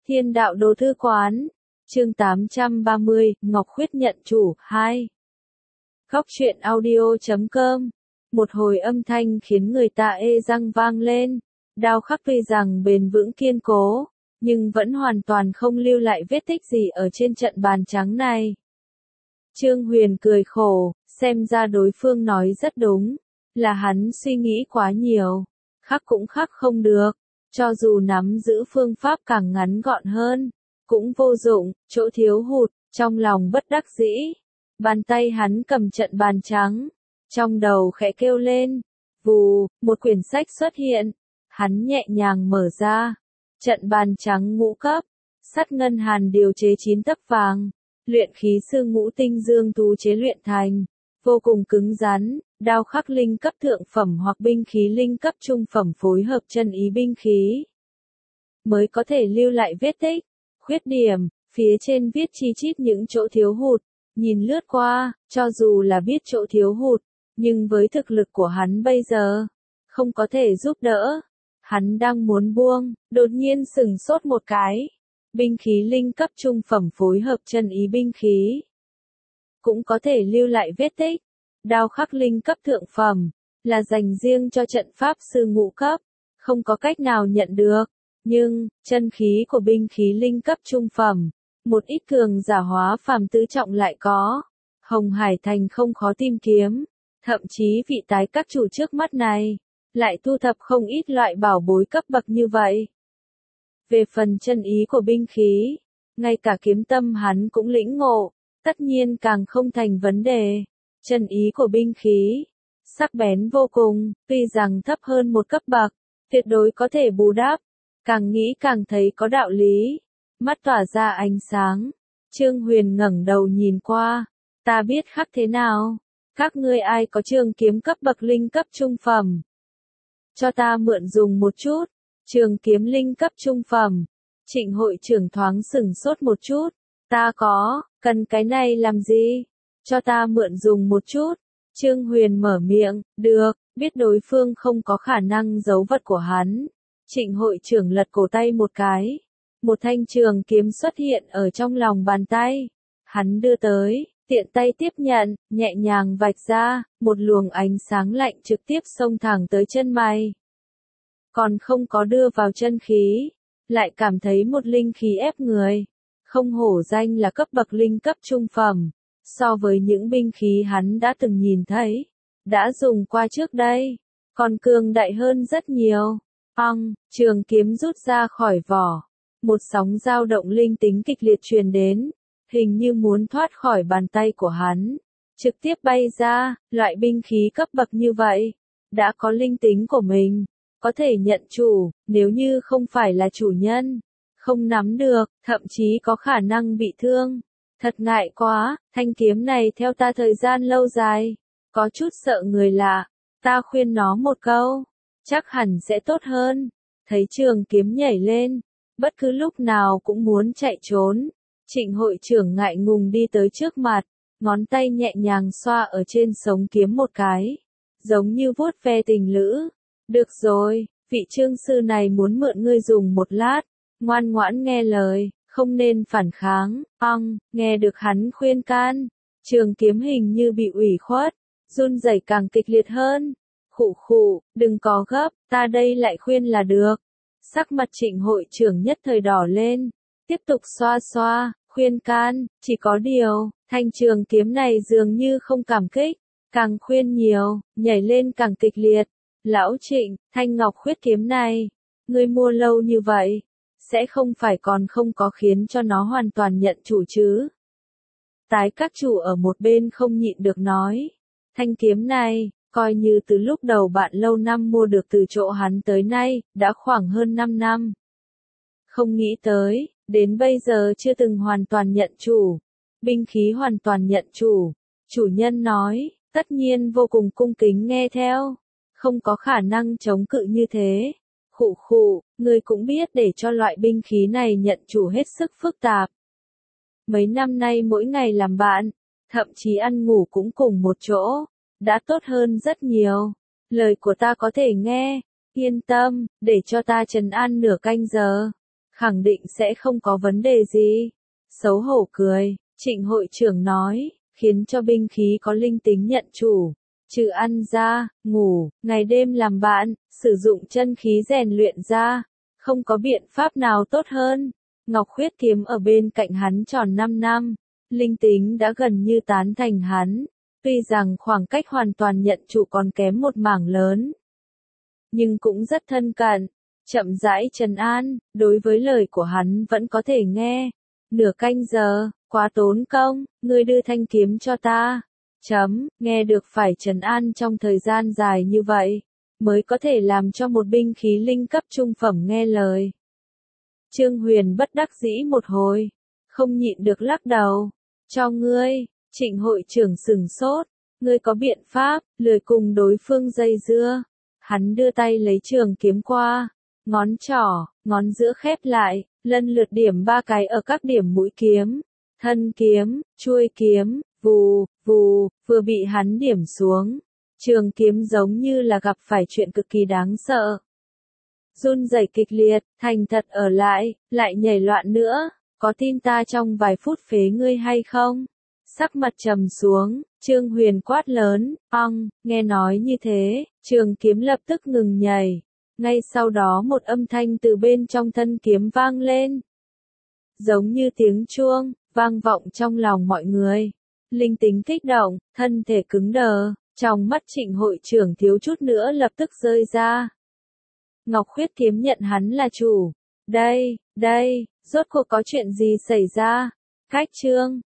Thiên đạo đồ thư quán. Chương 830, Ngọc Khuyết nhận chủ, 2. Góc truyện audio.com. Một hồi âm thanh khiến người ta ê răng vang lên. Đao khắc tuy rằng bền vững kiên cố, nhưng vẫn hoàn toàn không lưu lại vết tích gì ở trên trận bàn trắng này. Trương Huyền cười khổ, xem ra đối phương nói rất đúng, là hắn suy nghĩ quá nhiều. Khắc cũng khắc không được, cho dù nắm giữ phương pháp càng ngắn gọn hơn, cũng vô dụng, chỗ thiếu hụt, trong lòng bất đắc dĩ. Bàn tay hắn cầm trận bàn trắng, trong đầu khẽ kêu lên, vù, một quyển sách xuất hiện, hắn nhẹ nhàng mở ra. Trận bàn trắng ngũ cấp, sắt ngân hàn điều chế 9 tấc vàng, luyện khí sư ngũ tinh dương tú chế luyện thành, vô cùng cứng rắn, đao khắc linh cấp thượng phẩm hoặc binh khí linh cấp trung phẩm phối hợp chân ý binh khí, mới có thể lưu lại vết tích. Khuyết điểm, phía trên viết chi chít những chỗ thiếu hụt, nhìn lướt qua, cho dù là biết chỗ thiếu hụt, nhưng với thực lực của hắn bây giờ, không có thể giúp đỡ. Hắn đang muốn buông, đột nhiên sừng sốt một cái. Binh khí linh cấp trung phẩm phối hợp chân ý binh khí, cũng có thể lưu lại vết tích. Đao khắc linh cấp thượng phẩm, là dành riêng cho trận pháp sư ngũ cấp, không có cách nào nhận được. Nhưng, chân khí của binh khí linh cấp trung phẩm, một ít cường giả hóa phàm tứ trọng lại có. Hồng Hải Thành không khó tìm kiếm, thậm chí vị tái các chủ trước mắt này, lại thu thập không ít loại bảo bối cấp bậc như vậy. Về phần chân ý của binh khí, ngay cả kiếm tâm hắn cũng lĩnh ngộ, tất nhiên càng không thành vấn đề. Chân ý của binh khí, sắc bén vô cùng, tuy rằng thấp hơn một cấp bậc, tuyệt đối có thể bù đắp. Càng nghĩ càng thấy có đạo lý, mắt tỏa ra ánh sáng. Trương Huyền ngẩng đầu nhìn qua, ta biết khắc thế nào, các ngươi ai có trường kiếm cấp bậc linh cấp trung phẩm, cho ta mượn dùng một chút. Trường kiếm linh cấp trung phẩm, Trịnh hội trưởng thoáng sửng sốt một chút, ta có, cần cái này làm gì, cho ta mượn dùng một chút. Trương Huyền mở miệng, được, biết đối phương không có khả năng giấu vật của hắn. Trịnh hội trưởng lật cổ tay một cái, một thanh trường kiếm xuất hiện ở trong lòng bàn tay. Hắn đưa tới, tiện tay tiếp nhận, nhẹ nhàng vạch ra, một luồng ánh sáng lạnh trực tiếp xông thẳng tới chân mày. Còn không có đưa vào chân khí, lại cảm thấy một linh khí ép người. Không hổ danh là cấp bậc linh cấp trung phẩm, so với những binh khí hắn đã từng nhìn thấy, đã dùng qua trước đây, còn cường đại hơn rất nhiều. Trường kiếm rút ra khỏi vỏ, một sóng dao động linh tính kịch liệt truyền đến, hình như muốn thoát khỏi bàn tay của hắn, trực tiếp bay ra. Loại binh khí cấp bậc như vậy, đã có linh tính của mình, có thể nhận chủ, nếu như không phải là chủ nhân, không nắm được, thậm chí có khả năng bị thương. Thật ngại quá, thanh kiếm này theo ta thời gian lâu dài, có chút sợ người lạ, ta khuyên nó một câu, chắc hẳn sẽ tốt hơn. Thấy trường kiếm nhảy lên, bất cứ lúc nào cũng muốn chạy trốn. Trịnh hội trưởng ngại ngùng đi tới trước mặt, ngón tay nhẹ nhàng xoa ở trên sống kiếm một cái, giống như vuốt ve tình lữ. Được rồi, vị trương sư này muốn mượn ngươi dùng một lát, ngoan ngoãn nghe lời, không nên phản kháng. Nghe được hắn khuyên can, trường kiếm hình như bị ủy khuất, run rẩy càng kịch liệt hơn. Khụ khụ, đừng có gấp, ta đây lại khuyên là được. Sắc mặt Trịnh hội trưởng nhất thời đỏ lên, tiếp tục xoa xoa, khuyên can, chỉ có điều, thanh trường kiếm này dường như không cảm kích, càng khuyên nhiều, nhảy lên càng kịch liệt. Lão Trịnh, thanh ngọc khuyết kiếm này, ngươi mua lâu như vậy, sẽ không phải còn không có khiến cho nó hoàn toàn nhận chủ chứ? Tái các chủ ở một bên không nhịn được nói, thanh kiếm này, coi như từ lúc đầu bạn lâu năm mua được từ chỗ hắn tới nay, đã khoảng hơn 5 năm. Không nghĩ tới, đến bây giờ chưa từng hoàn toàn nhận chủ. Binh khí hoàn toàn nhận chủ. Chủ nhân nói, tất nhiên vô cùng cung kính nghe theo. Không có khả năng chống cự như thế. Khụ khụ, người cũng biết để cho loại binh khí này nhận chủ hết sức phức tạp. Mấy năm nay mỗi ngày làm bạn, thậm chí ăn ngủ cũng cùng một chỗ, đã tốt hơn rất nhiều. Lời của ta có thể nghe, yên tâm, để cho ta trấn an nửa canh giờ. khẳng định sẽ không có vấn đề gì. Xấu hổ cười, Trịnh hội trưởng nói, khiến cho binh khí có linh tính nhận chủ. Trừ ăn ra, ngủ, ngày đêm làm bạn, sử dụng chân khí rèn luyện ra, không có biện pháp nào tốt hơn. Ngọc Khuyết Kiếm ở bên cạnh hắn tròn 5 năm, linh tính đã gần như tán thành hắn, tuy rằng khoảng cách hoàn toàn nhận chủ còn kém một mảng lớn, nhưng cũng rất thân cận, chậm rãi trấn an, đối với lời của hắn vẫn có thể nghe. Nửa canh giờ, quá tốn công, ngươi đưa thanh kiếm cho ta. Nghe được phải trấn an trong thời gian dài như vậy, mới có thể làm cho một binh khí linh cấp trung phẩm nghe lời. Trương Huyền bất đắc dĩ một hồi, không nhịn được lắc đầu. Cho ngươi, Trịnh hội trưởng sửng sốt, ngươi có biện pháp, lười cùng đối phương dây dưa. Hắn đưa tay lấy trường kiếm qua, ngón trỏ, ngón giữa khép lại, lần lượt điểm 3 cái ở các điểm mũi kiếm, thân kiếm, chuôi kiếm, vù, vù, vừa bị hắn điểm xuống. Trường kiếm giống như là gặp phải chuyện cực kỳ đáng sợ. Run rẩy kịch liệt, thành thật ở lại nhảy loạn nữa, có tin ta trong vài phút phế ngươi hay không? Sắc mặt trầm xuống, Trương Huyền quát lớn, nghe nói như thế, trường kiếm lập tức ngừng nhảy. Ngay sau đó một âm thanh từ bên trong thân kiếm vang lên. Giống như tiếng chuông, vang vọng trong lòng mọi người. Linh tính kích động, thân thể cứng đờ, trong mắt Trịnh hội trưởng thiếu chút nữa lập tức rơi ra. Ngọc Khuyết Kiếm nhận hắn là chủ. Đây, rốt cuộc có chuyện gì xảy ra? Cách chương